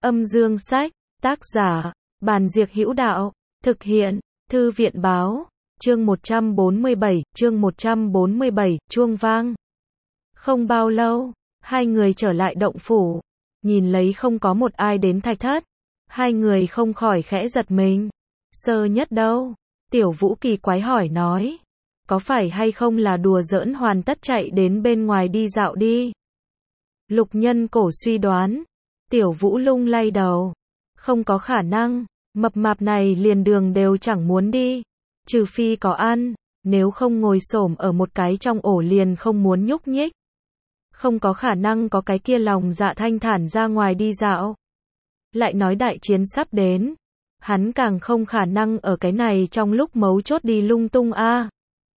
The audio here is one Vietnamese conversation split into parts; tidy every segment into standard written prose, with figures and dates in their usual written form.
Âm dương sách, tác giả, Bàn Diệc Hữu Đạo, thực hiện, Thư viện báo, chương 147, chuông vang. Không bao lâu, hai người trở lại động phủ, nhìn lấy không có một ai đến thạch thất, hai người không khỏi khẽ giật mình. Sơ Nhất đâu? Tiểu Vũ kỳ quái hỏi nói. Có phải hay không là đùa giỡn hoàn tất chạy đến bên ngoài đi dạo đi? Lục Nhân Cổ suy đoán. Tiểu Vũ lung lay đầu. Không có khả năng, mập mạp này liền đường đều chẳng muốn đi. Trừ phi có ăn, nếu không ngồi xổm ở một cái trong ổ liền không muốn nhúc nhích. Không có khả năng có cái kia lòng dạ thanh thản ra ngoài đi dạo. Lại nói đại chiến sắp đến, hắn càng không khả năng ở cái này trong lúc mấu chốt đi lung tung a.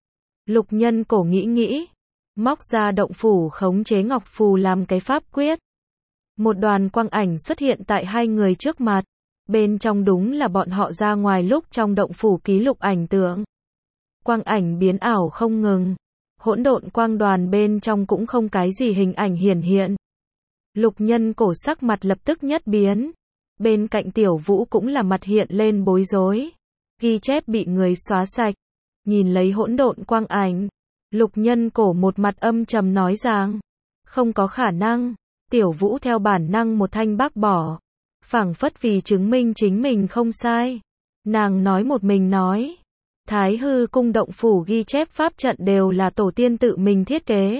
Lục Nhân Cổ nghĩ, móc ra động phủ khống chế ngọc phù làm cái pháp quyết. Một đoàn quang ảnh xuất hiện tại hai người trước mặt, bên trong đúng là bọn họ ra ngoài lúc trong động phủ ký lục ảnh tượng. Quang ảnh biến ảo không ngừng, hỗn độn quang đoàn bên trong cũng không cái gì hình ảnh hiển hiện. Lục Nhân Cổ sắc mặt lập tức nhất biến, bên cạnh Tiểu Vũ cũng là mặt hiện lên bối rối. Ghi chép bị người xóa sạch. Nhìn lấy hỗn độn quang ảnh, Lục Nhân Cổ một mặt âm trầm nói rằng, không có khả năng. Tiểu Vũ theo bản năng một thanh bác bỏ, phảng phất vì chứng minh chính mình không sai. Nàng nói một mình nói, Thái Hư cung động phủ ghi chép pháp trận đều là tổ tiên tự mình thiết kế.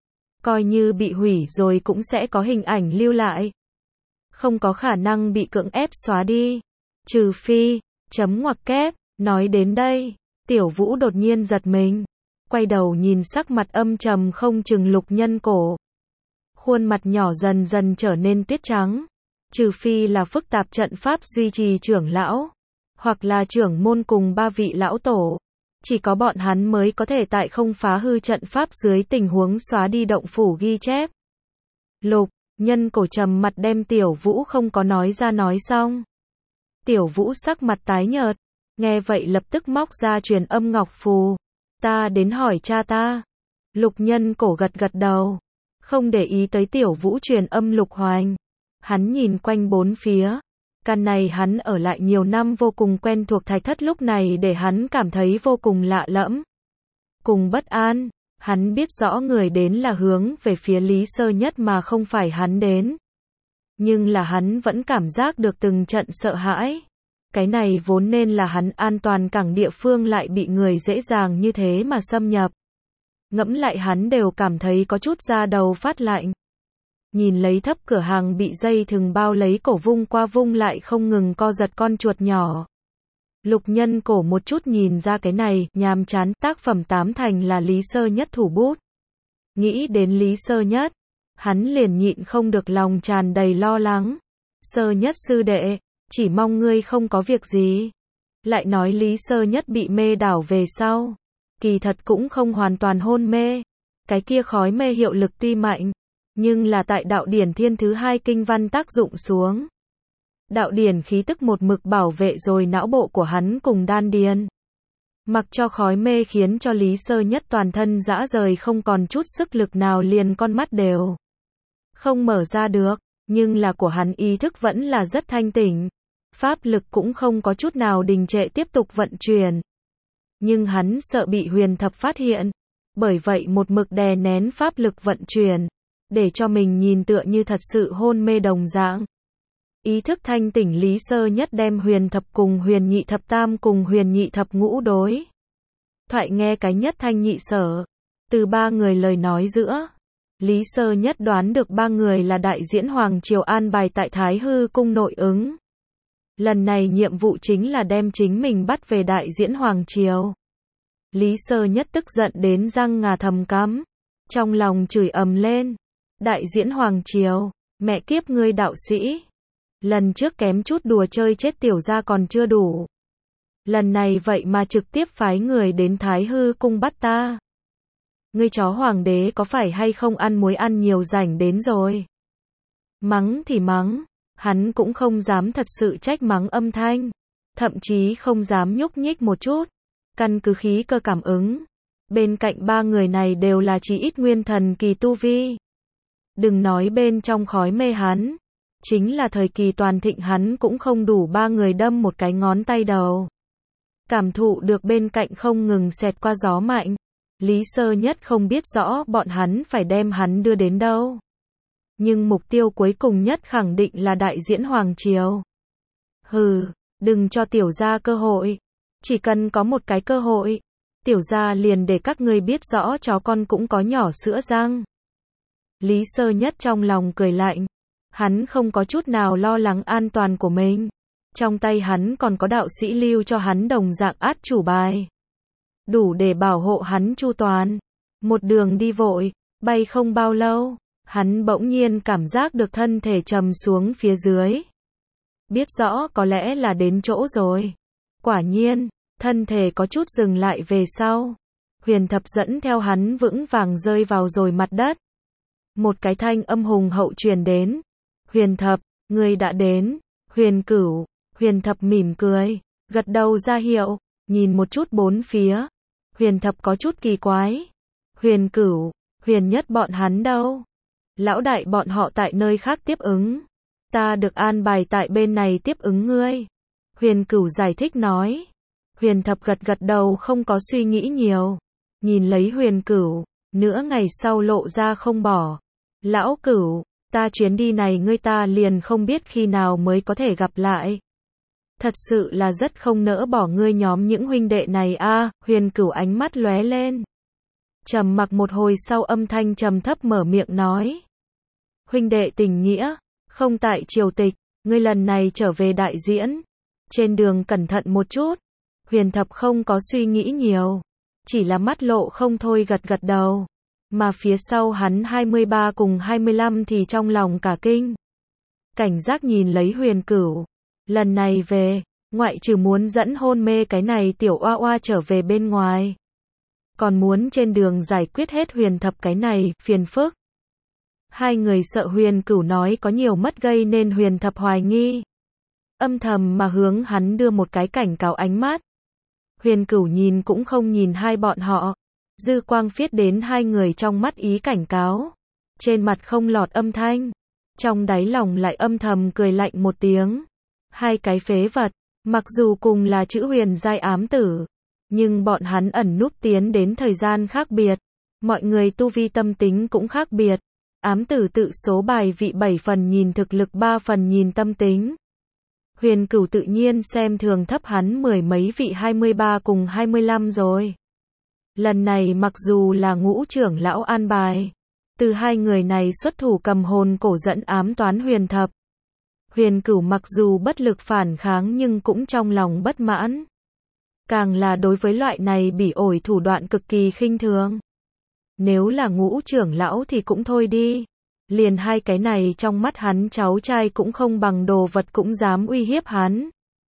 Coi như bị hủy rồi cũng sẽ có hình ảnh lưu lại. Không có khả năng bị cưỡng ép xóa đi. Trừ phi, chấm ngoặc kép, nói đến đây, Tiểu Vũ đột nhiên giật mình, quay đầu nhìn sắc mặt âm trầm không chừng Lục Nhân Cổ. Khuôn mặt nhỏ dần dần trở nên tuyết trắng. Trừ phi là phức tạp trận pháp duy trì trưởng lão, hoặc là trưởng môn cùng ba vị lão tổ. Chỉ có bọn hắn mới có thể tại không phá hư trận pháp dưới tình huống xóa đi động phủ ghi chép. Lục Nhân Cổ trầm mặt đem Tiểu Vũ không có nói ra nói xong. Tiểu Vũ sắc mặt tái nhợt, nghe vậy lập tức móc ra truyền âm ngọc phù. Ta đến hỏi cha ta. Lục Nhân Cổ gật gật đầu, không để ý tới Tiểu Vũ truyền âm Lục Hoành. Hắn nhìn quanh bốn phía. Căn này hắn ở lại nhiều năm vô cùng quen thuộc thạch thất lúc này để hắn cảm thấy vô cùng lạ lẫm, cùng bất an. Hắn biết rõ người đến là hướng về phía Lý Sơ Nhất mà không phải hắn đến. Nhưng là hắn vẫn cảm giác được từng trận sợ hãi. Cái này vốn nên là hắn an toàn cảng địa phương lại bị người dễ dàng như thế mà xâm nhập. Ngẫm lại hắn đều cảm thấy có chút da đầu phát lạnh. Nhìn lấy thấp cửa hàng bị dây thừng bao lấy cổ vung qua vung lại không ngừng co giật con chuột nhỏ. Lục Nhân Cổ một chút nhìn ra cái này, nhàm chán, tác phẩm tám thành là Lý Sơ Nhất thủ bút. Nghĩ đến Lý Sơ Nhất, hắn liền nhịn không được lòng tràn đầy lo lắng. Sơ Nhất sư đệ, chỉ mong ngươi không có việc gì. Lại nói Lý Sơ Nhất bị mê đảo về sau, kỳ thật cũng không hoàn toàn hôn mê. Cái kia khói mê hiệu lực tuy mạnh, nhưng là tại đạo điển thiên thứ hai kinh văn tác dụng xuống. Đạo điển khí tức một mực bảo vệ rồi não bộ của hắn cùng đan điền. Mặc cho khói mê khiến cho Lý Sơ Nhất toàn thân rã rời không còn chút sức lực nào, liền con mắt đều không mở ra được, nhưng là của hắn ý thức vẫn là rất thanh tỉnh. Pháp lực cũng không có chút nào đình trệ tiếp tục vận chuyển. Nhưng hắn sợ bị Huyền Thập phát hiện, bởi vậy một mực đè nén pháp lực vận chuyển, để cho mình nhìn tựa như thật sự hôn mê đồng dạng. Ý thức thanh tỉnh Lý Sơ Nhất đem Huyền Thập cùng Huyền Nhị Thập Tam cùng Huyền Nhị Thập Ngũ đối thoại nghe cái nhất thanh nhị sở. Từ ba người lời nói giữa, Lý Sơ Nhất đoán được ba người là đại diễn Hoàng Triều an bài tại Thái Hư cung nội ứng. Lần này nhiệm vụ chính là đem chính mình bắt về đại diễn Hoàng Triều. Lý Sơ Nhất tức giận đến răng ngà thầm cắm, trong lòng chửi ầm lên. Đại diễn Hoàng Triều, mẹ kiếp ngươi đạo sĩ. Lần trước kém chút đùa chơi chết tiểu gia còn chưa đủ. Lần này vậy mà trực tiếp phái người đến Thái Hư cung bắt ta. Ngươi chó hoàng đế có phải hay không ăn muối ăn nhiều rảnh đến rồi. Mắng thì mắng, hắn cũng không dám thật sự trách mắng âm thanh. Thậm chí không dám nhúc nhích một chút. Căn cứ khí cơ cảm ứng. Bên cạnh ba người này đều là chỉ ít nguyên thần kỳ tu vi. Đừng nói bên trong khói mê hắn, Chính là thời kỳ toàn thịnh hắn cũng không đủ 3 người đâm một cái ngón tay đầu. Cảm thụ được bên cạnh không ngừng xẹt qua gió mạnh. Lý Sơ Nhất không biết rõ bọn hắn phải đem hắn đưa đến đâu. Nhưng mục tiêu cuối cùng nhất khẳng định là đại diễn Hoàng Triều. Hừ, đừng cho tiểu gia cơ hội. Chỉ cần có một cái cơ hội, tiểu gia liền để các ngươi biết rõ chó con cũng có nhỏ sữa răng. Lý Sơ Nhất trong lòng cười lạnh. Hắn không có chút nào lo lắng an toàn của mình. Trong tay hắn còn có đạo sĩ lưu cho hắn đồng dạng át chủ bài. Đủ để bảo hộ hắn chu toàn. Một đường đi vội, bay không bao lâu, hắn bỗng nhiên cảm giác được thân thể trầm xuống phía dưới. Biết rõ có lẽ là đến chỗ rồi. Quả nhiên, thân thể có chút dừng lại về sau. Huyền Thập dẫn theo hắn vững vàng rơi vào rồi mặt đất. Một cái thanh âm hùng hậu truyền đến. Huyền Thập, ngươi đã đến. Huyền Cửu, Huyền Thập mỉm cười, gật đầu ra hiệu, nhìn một chút bốn phía. Huyền Thập có chút kỳ quái. Huyền Cửu, Huyền Nhất bọn hắn đâu? Lão đại bọn họ tại nơi khác tiếp ứng. Ta được an bài tại bên này tiếp ứng ngươi. Huyền Cửu giải thích nói. Huyền Thập gật gật đầu không có suy nghĩ nhiều. Nhìn lấy Huyền Cửu, nửa ngày sau lộ ra không bỏ. Lão Cửu, ta chuyến đi này ngươi ta liền không biết khi nào mới có thể gặp lại. Thật sự là rất không nỡ bỏ ngươi nhóm những huynh đệ này a. Huyền Cửu ánh mắt lóe lên. Trầm mặc một hồi sau âm thanh trầm thấp mở miệng nói. Huynh đệ tình nghĩa, không tại triều tịch, ngươi lần này trở về đại diễn. Trên đường cẩn thận một chút. Huyền Thập không có suy nghĩ nhiều. Chỉ là mắt lộ không thôi gật gật đầu. Mà phía sau hắn 23 cùng 25 thì trong lòng cả kinh. Cảnh giác nhìn lấy Huyền Cửu. Lần này về, ngoại trừ muốn dẫn hôn mê cái này tiểu oa oa trở về bên ngoài. Còn muốn trên đường giải quyết hết Huyền Thập cái này, phiền phức. Hai người sợ Huyền Cửu nói có nhiều mất gây nên Huyền Thập hoài nghi. Âm thầm mà hướng hắn đưa một cái cảnh cáo ánh mắt. Huyền Cửu nhìn cũng không nhìn hai bọn họ. Dư quang phiết đến hai người trong mắt ý cảnh cáo. Trên mặt không lọt âm thanh. Trong đáy lòng lại âm thầm cười lạnh một tiếng. Hai cái phế vật, mặc dù cùng là chữ huyền giai ám tử. Nhưng bọn hắn ẩn núp tiến đến thời gian khác biệt. Mọi người tu vi tâm tính cũng khác biệt. Ám tử tự số bài vị 7 phần nhìn thực lực 3 phần nhìn tâm tính. Huyền Cửu tự nhiên xem thường thấp hắn mười mấy vị 23 cùng 25 rồi. Lần này mặc dù là ngũ trưởng lão an bài. Từ hai người này xuất thủ cầm hồn cổ dẫn ám toán Huyền Thập. Huyền Cửu mặc dù bất lực phản kháng nhưng cũng trong lòng bất mãn. Càng là đối với loại này bỉ ổi thủ đoạn cực kỳ khinh thường. Nếu là ngũ trưởng lão thì cũng thôi đi. Liền hai cái này trong mắt hắn cháu trai cũng không bằng đồ vật cũng dám uy hiếp hắn.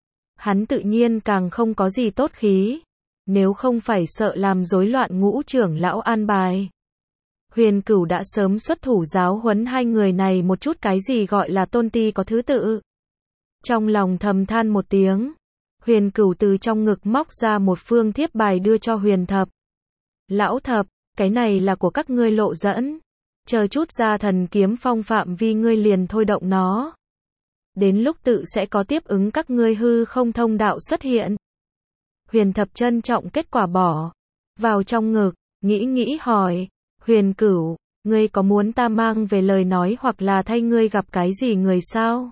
Hắn tự nhiên càng không có gì tốt khí. Nếu không phải sợ làm rối loạn ngũ trưởng lão an bài. Huyền Cửu đã sớm xuất thủ giáo huấn hai người này một chút cái gì gọi là tôn ti có thứ tự. Trong lòng thầm than một tiếng. Huyền Cửu từ trong ngực móc ra một phương thiếp bài đưa cho Huyền Thập. Lão Thập, cái này là của các ngươi lộ dẫn. Chờ chút ra thần kiếm phong phạm vi ngươi liền thôi động nó. Đến lúc tự sẽ có tiếp ứng các ngươi hư không thông đạo xuất hiện. Huyền Thập trân trọng kết quả bỏ vào trong ngực, nghĩ hỏi. Huyền Cửu, ngươi có muốn ta mang về lời nói hoặc là thay ngươi gặp cái gì người sao?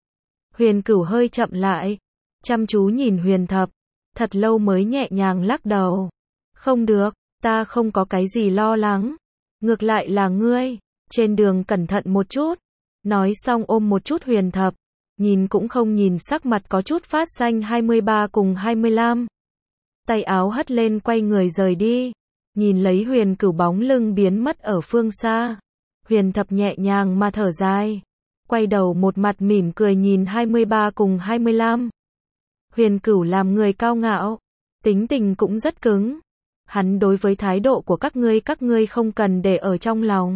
Huyền Cửu hơi chậm lại, chăm chú nhìn Huyền Thập, thật lâu mới nhẹ nhàng lắc đầu. Không được, ta không có cái gì lo lắng. Ngược lại là ngươi, trên đường cẩn thận một chút. Nói xong ôm một chút Huyền Thập, nhìn cũng không nhìn sắc mặt có chút phát xanh 23 cùng 25. Tay áo hất lên quay người rời đi. Nhìn lấy Huyền Cửu bóng lưng biến mất ở phương xa. Huyền Thập nhẹ nhàng mà thở dài. Quay đầu một mặt mỉm cười nhìn 23 cùng 25. Huyền Cửu làm người cao ngạo. Tính tình cũng rất cứng. Hắn đối với thái độ của các ngươi không cần để ở trong lòng.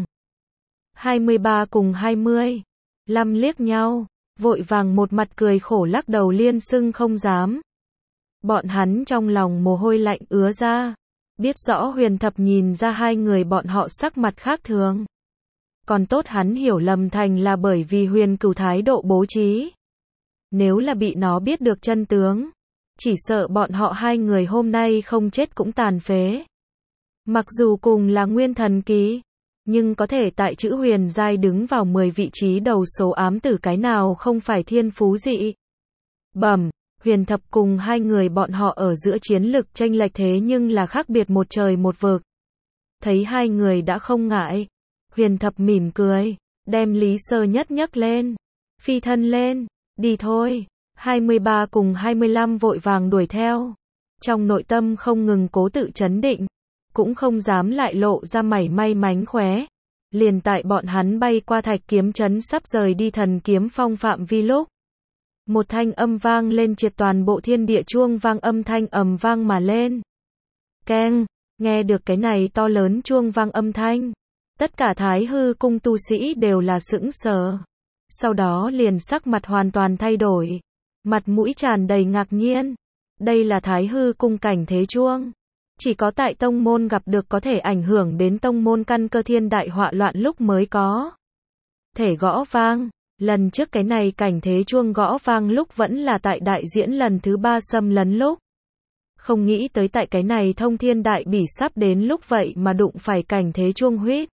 23 cùng 20. Lâm liếc nhau. Vội vàng một mặt cười khổ lắc đầu liên xưng không dám. Bọn hắn trong lòng mồ hôi lạnh ứa ra. Biết rõ Huyền Thập nhìn ra hai người bọn họ sắc mặt khác thường. Còn tốt hắn hiểu lầm thành là bởi vì Huyền Cửu thái độ bố trí. Nếu là bị nó biết được chân tướng, chỉ sợ bọn họ hai người hôm nay không chết cũng tàn phế. Mặc dù cùng là nguyên thần kỳ, nhưng có thể tại chữ huyền giai đứng vào 10 vị trí đầu số ám tử cái nào không phải thiên phú dị. Bẩm, Huyền Thập cùng hai người bọn họ ở giữa chiến lực chênh lệch thế nhưng là khác biệt một trời một vực. Thấy hai người đã không ngại, Huyền Thập mỉm cười, đem Lý Sơ Nhất nhấc lên, phi thân lên, đi thôi. 23 cùng 25 vội vàng đuổi theo. Trong nội tâm không ngừng cố tự trấn định, cũng không dám lại lộ ra mảy may mánh khóe. Liền tại bọn hắn bay qua Thạch Kiếm trấn sắp rời đi Thần Kiếm Phong phạm vi lúc, một thanh âm vang lên triệt toàn bộ thiên địa, chuông vang âm thanh ầm vang mà lên. Keng, nghe được cái này to lớn chuông vang âm thanh, tất cả Thái Hư cung tu sĩ đều là sững sờ. Sau đó liền sắc mặt hoàn toàn thay đổi, mặt mũi tràn đầy ngạc nhiên. Đây là Thái Hư cung cảnh thế chuông. Chỉ có tại tông môn gặp được có thể ảnh hưởng đến tông môn căn cơ thiên đại họa loạn lúc mới có thể gõ vang. Lần trước cái này cảnh thế chuông gõ vang lúc vẫn là tại đại diễn lần thứ 3 xâm lấn lúc. Không nghĩ tới tại cái này thông thiên đại bỉ sắp đến lúc vậy mà đụng phải cảnh thế chuông huýt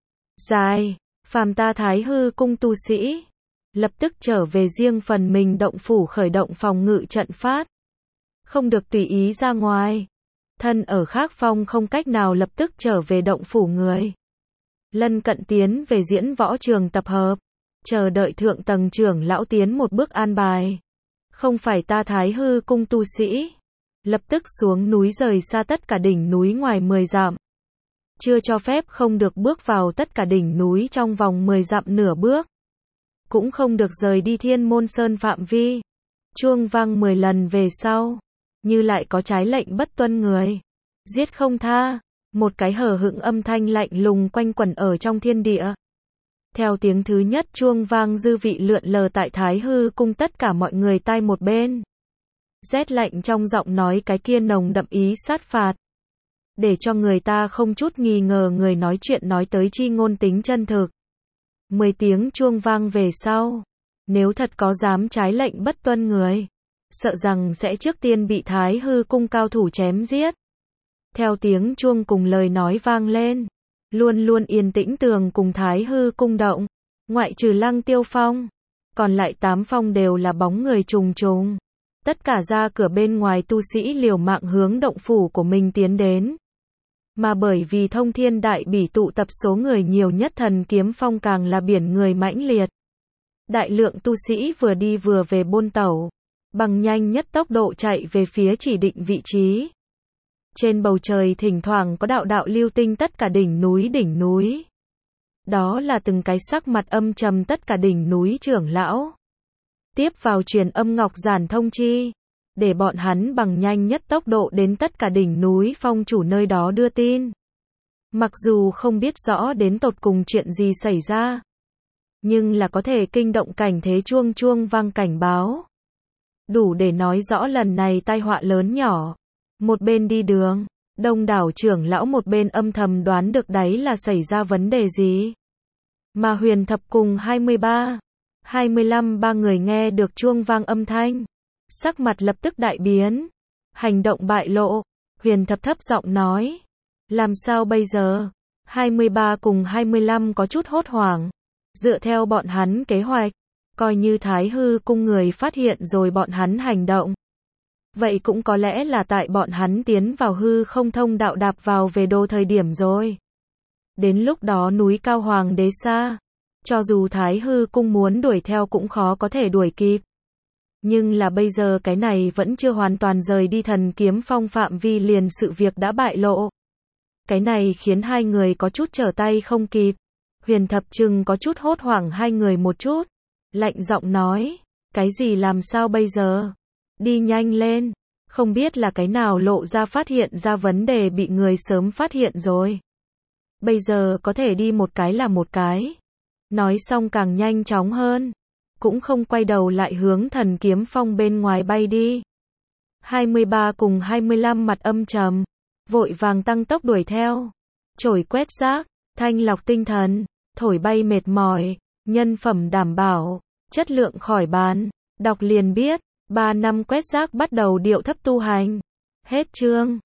dài. Phàm ta Thái Hư cung tu sĩ lập tức trở về riêng phần mình động phủ khởi động phòng ngự trận pháp. Không được tùy ý ra ngoài. Thân ở khác phong không cách nào lập tức trở về động phủ người. Lân cận tiến về diễn võ trường tập hợp. Chờ đợi thượng tầng trưởng lão tiến một bước an bài. Không phải ta Thái Hư cung tu sĩ. Lập tức xuống núi rời xa tất cả đỉnh núi ngoài 10 dặm. Chưa cho phép không được bước vào tất cả đỉnh núi trong vòng 10 dặm nửa bước. Cũng không được rời đi Thiên Môn Sơn phạm vi. Chuông vang 10 lần về sau, như lại có trái lệnh bất tuân người, giết không tha. Một cái hờ hững âm thanh lạnh lùng quanh quẩn ở trong thiên địa. Theo tiếng thứ nhất chuông vang, dư vị lượn lờ tại Thái Hư cung tất cả mọi người tai một bên. Rét lạnh trong giọng nói cái kia nồng đậm ý sát phạt, để cho người ta không chút nghi ngờ người nói chuyện nói tới chi ngôn tính chân thực. 10 tiếng chuông vang về sau, nếu thật có dám trái lệnh bất tuân người, sợ rằng sẽ trước tiên bị Thái Hư cung cao thủ chém giết. Theo tiếng chuông cùng lời nói vang lên, luôn luôn yên tĩnh tường cùng Thái Hư cung động, ngoại trừ Lăng Tiêu Phong, còn lại 8 phong đều là bóng người trùng trùng. Tất cả ra cửa bên ngoài tu sĩ liều mạng hướng động phủ của mình tiến đến. Mà bởi vì thông thiên đại bỉ tụ tập số người nhiều nhất Thần Kiếm Phong càng là biển người mãnh liệt. Đại lượng tu sĩ vừa đi vừa về bôn tẩu, bằng nhanh nhất tốc độ chạy về phía chỉ định vị trí. Trên bầu trời thỉnh thoảng có đạo đạo lưu tinh tất cả đỉnh núi. Đó là từng cái sắc mặt âm trầm tất cả đỉnh núi trưởng lão. Tiếp vào truyền âm ngọc giản thông chi, để bọn hắn bằng nhanh nhất tốc độ đến tất cả đỉnh núi phong chủ nơi đó đưa tin. Mặc dù không biết rõ đến tột cùng chuyện gì xảy ra, nhưng là có thể kinh động cảnh thế chuông vang cảnh báo. Đủ để nói rõ lần này tai họa lớn nhỏ. Một bên đi đường, đông đảo trưởng lão một bên âm thầm đoán được đấy là xảy ra vấn đề gì. Mà Huyền Thập cùng 23, 25 ba người nghe được chuông vang âm thanh, sắc mặt lập tức đại biến, hành động bại lộ. Huyền Thập thấp giọng nói, làm sao bây giờ? 23 cùng 25 có chút hốt hoảng. Dựa theo bọn hắn kế hoạch, coi như Thái Hư cung người phát hiện rồi bọn hắn hành động, vậy cũng có lẽ là tại bọn hắn tiến vào hư không thông đạo đạp vào về đô thời điểm rồi. Đến lúc đó núi cao Hoàng đế xa, cho dù Thái Hư cung muốn đuổi theo cũng khó có thể đuổi kịp. Nhưng là bây giờ cái này vẫn chưa hoàn toàn rời đi Thần Kiếm Phong phạm vi liền sự việc đã bại lộ. Cái này khiến hai người có chút trở tay không kịp. Huyền Thập Trừng có chút hốt hoảng hai người một chút, lạnh giọng nói, cái gì làm sao bây giờ? Đi nhanh lên, không biết là cái nào lộ ra phát hiện ra vấn đề bị người sớm phát hiện rồi. Bây giờ có thể đi một cái là một cái. Nói xong càng nhanh chóng hơn, cũng không quay đầu lại hướng Thần Kiếm Phong bên ngoài bay đi. 23 cùng 25 mặt âm trầm, vội vàng tăng tốc đuổi theo. Chổi quét rác, thanh lọc tinh thần, thổi bay mệt mỏi, nhân phẩm đảm bảo, chất lượng khỏi bàn. Đọc liền biết, 3 năm quét rác bắt đầu điệu thấp tu hành. Hết chương.